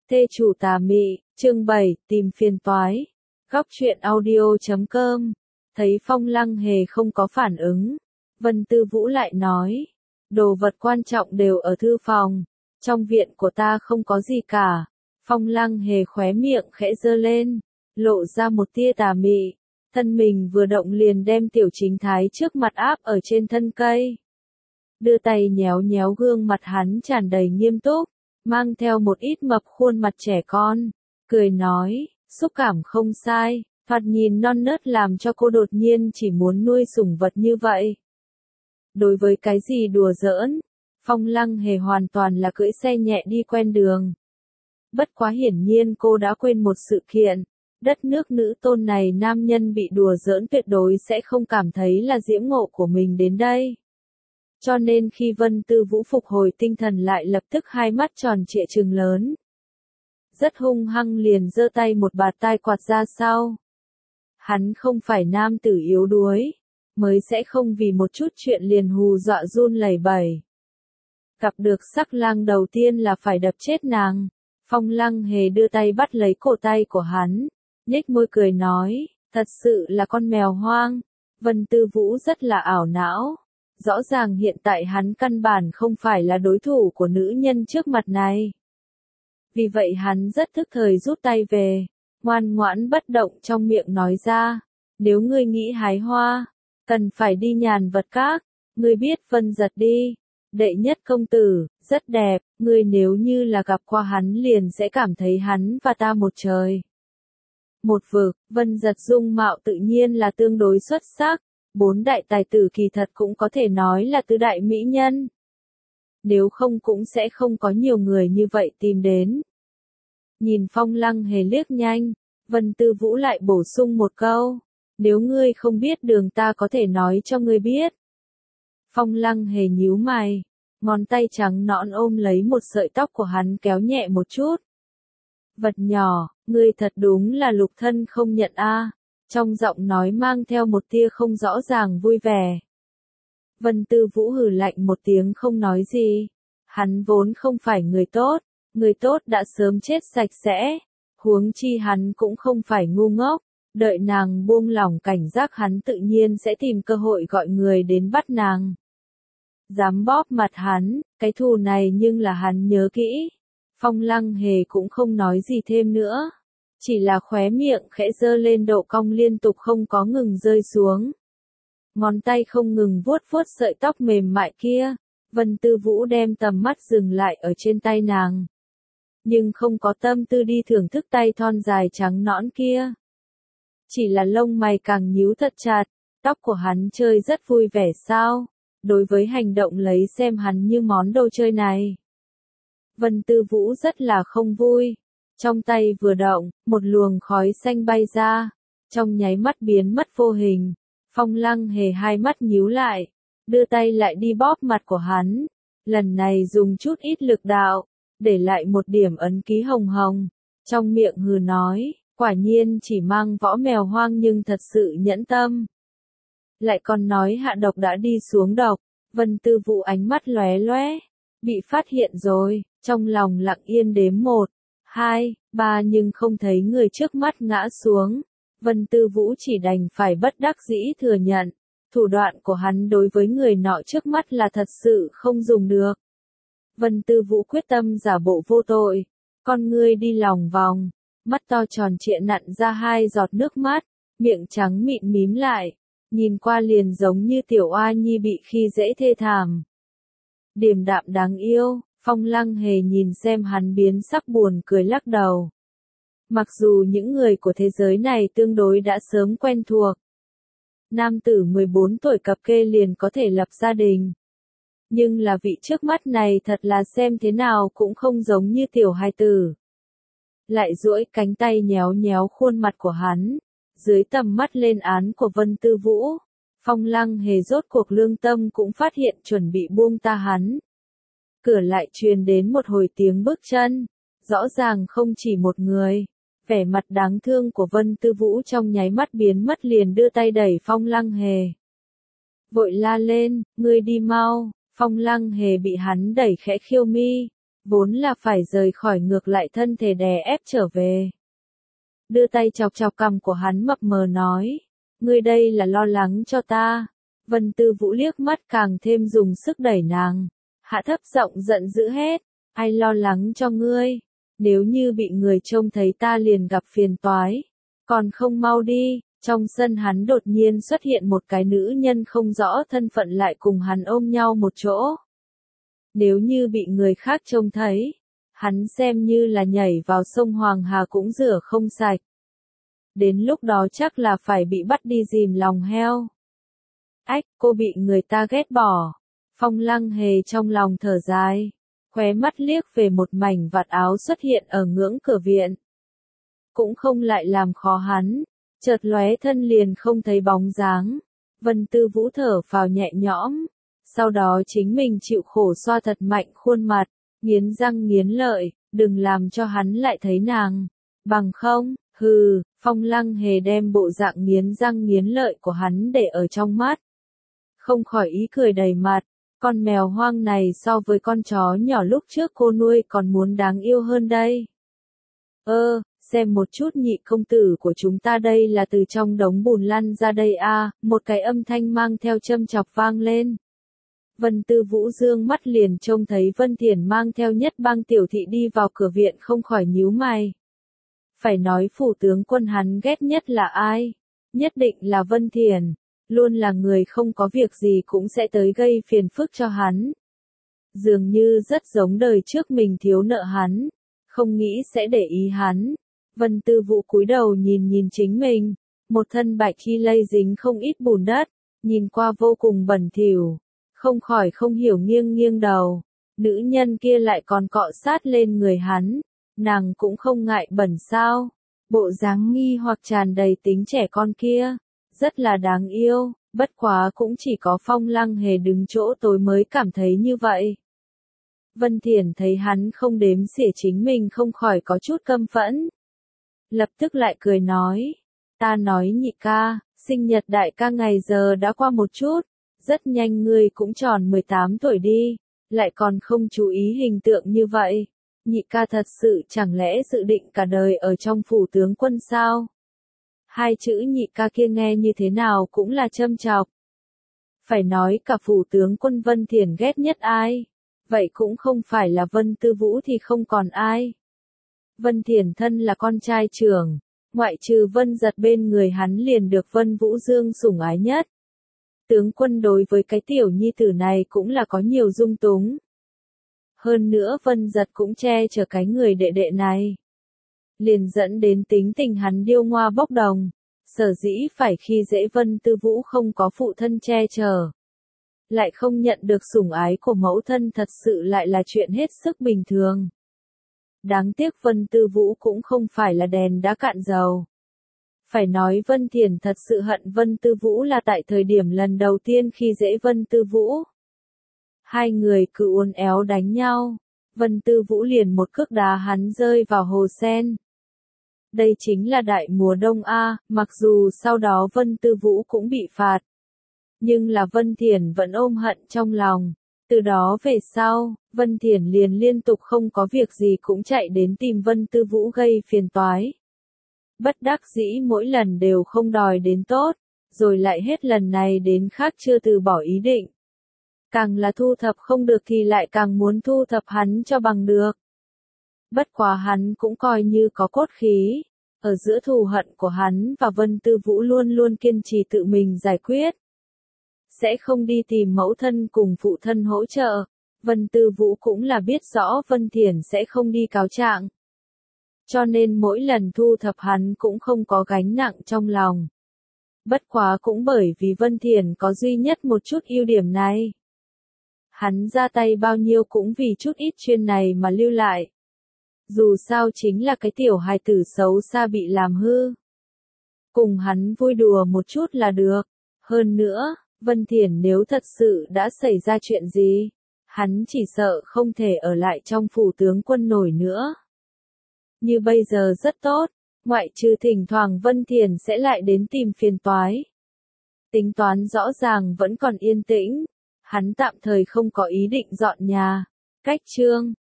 Thê chủ tà mị, chương 7, tìm phiền toái. Góc truyện audio.com. Thấy Phong Lăng Hề không có phản ứng, Vân Tư Vũ lại nói, đồ vật quan trọng đều ở thư phòng, trong viện của ta không có gì cả. Phong Lăng Hề khóe miệng khẽ giơ lên, lộ ra một tia tà mị, thân mình vừa động liền đem Tiểu Chính Thái trước mặt áp ở trên thân cây. Đưa tay nhéo nhéo gương mặt hắn tràn đầy nghiêm túc, mang theo một ít mập khuôn mặt trẻ con, cười nói, xúc cảm không sai, thoạt nhìn non nớt làm cho cô đột nhiên chỉ muốn nuôi sủng vật như vậy. Đối với cái gì đùa giỡn, Phong Lăng Hề hoàn toàn là cưỡi xe nhẹ đi quen đường. Bất quá hiển nhiên cô đã quên một sự kiện, đất nước nữ tôn này nam nhân bị đùa giỡn tuyệt đối sẽ không cảm thấy là diễm ngộ của mình đến đây. Cho nên khi Vân Tư Vũ phục hồi tinh thần lại lập tức hai mắt tròn trịa trừng lớn. Rất hung hăng liền giơ tay một bạt tai quạt ra sau. Hắn không phải nam tử yếu đuối, mới sẽ không vì một chút chuyện liền hù dọa run lẩy bẩy. Gặp được sắc lang đầu tiên là phải đập chết nàng. Phong Lăng Hề đưa tay bắt lấy cổ tay của hắn, nhếch môi cười nói, thật sự là con mèo hoang. Vân Tư Vũ rất là ảo não. Rõ ràng hiện tại hắn căn bản không phải là đối thủ của nữ nhân trước mặt này. Vì vậy hắn rất thức thời rút tay về, ngoan ngoãn bất động trong miệng nói ra, nếu ngươi nghĩ hái hoa, cần phải đi Nhàn Vật Các, ngươi biết Vân Giật đi, đệ nhất công tử, rất đẹp, ngươi nếu như là gặp qua hắn liền sẽ cảm thấy hắn và ta một trời. Một vực, Vân Giật dung mạo tự nhiên là tương đối xuất sắc. 4 đại tài tử kỳ thật cũng có thể nói là tứ đại mỹ nhân. Nếu không cũng sẽ không có nhiều người như vậy tìm đến. Nhìn Phong Lăng Hề liếc nhanh, Vân Tư Vũ lại bổ sung một câu, nếu ngươi không biết đường ta có thể nói cho ngươi biết. Phong Lăng Hề nhíu mày, ngón tay trắng nõn ôm lấy một sợi tóc của hắn kéo nhẹ một chút. Vật nhỏ, ngươi thật đúng là lục thân không nhận a. Trong giọng nói mang theo một tia không rõ ràng vui vẻ. Vân Tư Vũ hừ lạnh một tiếng không nói gì. Hắn vốn không phải người tốt đã sớm chết sạch sẽ. Huống chi hắn cũng không phải ngu ngốc, đợi nàng buông lỏng cảnh giác hắn tự nhiên sẽ tìm cơ hội gọi người đến bắt nàng. Dám bóp mặt hắn, cái thù này nhưng là hắn nhớ kỹ. Phong Lăng Hề cũng không nói gì thêm nữa. Chỉ là khóe miệng khẽ giơ lên độ cong liên tục không có ngừng rơi xuống. Ngón tay không ngừng vuốt vuốt sợi tóc mềm mại kia, Vân Tư Vũ đem tầm mắt dừng lại ở trên tay nàng. Nhưng không có tâm tư đi thưởng thức tay thon dài trắng nõn kia. Chỉ là lông mày càng nhíu thật chặt, tóc của hắn chơi rất vui vẻ sao, đối với hành động lấy xem hắn như món đồ chơi này. Vân Tư Vũ rất là không vui. Trong tay vừa động, một luồng khói xanh bay ra, trong nháy mắt biến mất vô hình. Phong Lăng Hề hai mắt nhíu lại, đưa tay lại đi bóp mặt của hắn, lần này dùng chút ít lực đạo, để lại một điểm ấn ký hồng hồng, trong miệng hừ nói, quả nhiên chỉ mang võ mèo hoang nhưng thật sự nhẫn tâm. Lại còn nói hạ độc đã đi xuống độc, Vân Tư Vũ ánh mắt lóe lóe, bị phát hiện rồi, trong lòng lặng yên đếm 1, 2, 3 nhưng không thấy người trước mắt ngã xuống. Vân Tư Vũ chỉ đành phải bất đắc dĩ thừa nhận, thủ đoạn của hắn đối với người nọ trước mắt là thật sự không dùng được. Vân Tư Vũ quyết tâm giả bộ vô tội, con ngươi đi lòng vòng, mắt to tròn trịa nặn ra 2 giọt nước mắt, miệng trắng mịn mím lại, nhìn qua liền giống như tiểu oa nhi bị khi dễ thê thảm. Điềm đạm đáng yêu. Phong Lăng Hề nhìn xem hắn biến sắc buồn cười lắc đầu. Mặc dù những người của thế giới này tương đối đã sớm quen thuộc. Nam tử 14 tuổi cập kê liền có thể lập gia đình. Nhưng là vị trước mắt này thật là xem thế nào cũng không giống như tiểu hài tử. Lại duỗi cánh tay nhéo nhéo khuôn mặt của hắn. Dưới tầm mắt lên án của Vân Tư Vũ, Phong Lăng Hề rốt cuộc lương tâm cũng phát hiện chuẩn bị buông ta hắn. Cửa lại truyền đến một hồi tiếng bước chân, rõ ràng không chỉ một người. Vẻ mặt đáng thương của Vân Tư Vũ trong nháy mắt biến mất liền đưa tay đẩy Phong Lăng Hề. Vội la lên, ngươi đi mau, Phong Lăng Hề bị hắn đẩy khẽ khiêu mi, vốn là phải rời khỏi ngược lại thân thể đè ép trở về. Đưa tay chọc chọc cằm của hắn mập mờ nói, ngươi đây là lo lắng cho ta. Vân Tư Vũ liếc mắt càng thêm dùng sức đẩy nàng, hạ thấp giọng giận dữ hết, ai lo lắng cho ngươi, nếu như bị người trông thấy ta liền gặp phiền toái, còn không mau đi. Trong sân hắn đột nhiên xuất hiện một cái nữ nhân không rõ thân phận lại cùng hắn ôm nhau một chỗ. Nếu như bị người khác trông thấy, hắn xem như là nhảy vào sông Hoàng Hà cũng rửa không sạch. Đến lúc đó chắc là phải bị bắt đi dìm lòng heo. Ách, cô bị người ta ghét bỏ. Phong Lăng Hề trong lòng thở dài, khóe mắt liếc về một mảnh vạt áo xuất hiện ở ngưỡng cửa viện. Cũng không lại làm khó hắn, chợt lóe thân liền không thấy bóng dáng. Vân Tư Vũ thở phào nhẹ nhõm, sau đó chính mình chịu khổ xoa thật mạnh khuôn mặt, nghiến răng nghiến lợi, đừng làm cho hắn lại thấy nàng. Bằng không, hừ, Phong Lăng Hề đem bộ dạng nghiến răng nghiến lợi của hắn để ở trong mắt. Không khỏi ý cười đầy mặt, con mèo hoang này so với con chó nhỏ lúc trước cô nuôi còn muốn đáng yêu hơn đây. Xem một chút nhị công tử của chúng ta đây là từ trong đống bùn lăn ra đây à, một cái âm thanh mang theo châm chọc vang lên. Vân Tư Vũ dương mắt liền trông thấy Vân Thiển mang theo Nhất Bang tiểu thị đi vào cửa viện không khỏi nhíu mày. Phải nói phủ tướng quân hắn ghét nhất là ai? Nhất định là Vân Thiển, luôn là người không có việc gì cũng sẽ tới gây phiền phức cho hắn. Dường như rất giống đời trước mình thiếu nợ hắn, không nghĩ sẽ để ý hắn. Vân Tư Vũ cúi đầu nhìn chính mình, một thân bạch y lây dính không ít bùn đất, nhìn qua vô cùng bẩn thỉu, không khỏi không hiểu nghiêng đầu. Nữ nhân kia lại còn cọ sát lên người hắn, nàng cũng không ngại bẩn sao? Bộ dáng nghi hoặc tràn đầy tính trẻ con kia, rất là đáng yêu, bất quá cũng chỉ có Phong Lăng Hề đứng chỗ tối mới cảm thấy như vậy. Vân Thiển thấy hắn không đếm xỉa chính mình không khỏi có chút căm phẫn. Lập tức lại cười nói, ta nói nhị ca, sinh nhật đại ca ngày giờ đã qua một chút, rất nhanh ngươi cũng tròn 18 tuổi đi, lại còn không chú ý hình tượng như vậy. Nhị ca thật sự chẳng lẽ dự định cả đời ở trong phủ tướng quân sao? Hai chữ nhị ca kia nghe như thế nào cũng là châm chọc. Phải nói cả phủ tướng quân Vân Thiển ghét nhất ai? Vậy cũng không phải là Vân Tư Vũ thì không còn ai. Vân Thiển thân là con trai trưởng, ngoại trừ Vân Giật bên người hắn liền được Vân Vũ Dương sủng ái nhất. Tướng quân đối với cái tiểu nhi tử này cũng là có nhiều dung túng. Hơn nữa Vân Giật cũng che chở cái người đệ đệ này. Liền dẫn đến tính tình hắn điêu ngoa bốc đồng, sở dĩ phải khi dễ Vân Tư Vũ không có phụ thân che chở. Lại không nhận được sủng ái của mẫu thân thật sự lại là chuyện hết sức bình thường. Đáng tiếc Vân Tư Vũ cũng không phải là đèn đã cạn dầu. Phải nói Vân Thiển thật sự hận Vân Tư Vũ là tại thời điểm lần đầu tiên khi dễ Vân Tư Vũ. Hai người cứ uốn éo đánh nhau, Vân Tư Vũ liền một cước đá hắn rơi vào hồ sen. Đây chính là đại mùa đông A, mặc dù sau đó Vân Tư Vũ cũng bị phạt. Nhưng là Vân Thiển vẫn ôm hận trong lòng. Từ đó về sau, Vân Thiển liền liên tục không có việc gì cũng chạy đến tìm Vân Tư Vũ gây phiền toái. Bất đắc dĩ mỗi lần đều không đòi đến tốt, rồi lại hết lần này đến khác chưa từ bỏ ý định. Càng là thu thập không được thì lại càng muốn thu thập hắn cho bằng được. Bất quá hắn cũng coi như có cốt khí, ở giữa thù hận của hắn và Vân Tư Vũ luôn luôn kiên trì tự mình giải quyết. Sẽ không đi tìm mẫu thân cùng phụ thân hỗ trợ. Vân Tư Vũ cũng là biết rõ Vân Thiển sẽ không đi cáo trạng. Cho nên mỗi lần thu thập hắn cũng không có gánh nặng trong lòng. Bất quá cũng bởi vì Vân Thiển có duy nhất một chút ưu điểm này. Hắn ra tay bao nhiêu cũng vì chút ít chuyên này mà lưu lại. Dù sao chính là cái tiểu hài tử xấu xa bị làm hư. Cùng hắn vui đùa một chút là được. Hơn nữa, Vân Thiển nếu thật sự đã xảy ra chuyện gì, hắn chỉ sợ không thể ở lại trong phủ tướng quân nổi nữa. Như bây giờ rất tốt, ngoại trừ thỉnh thoảng Vân Thiển sẽ lại đến tìm phiền toái. Tính toán rõ ràng vẫn còn yên tĩnh, hắn tạm thời không có ý định dọn nhà. Cách chương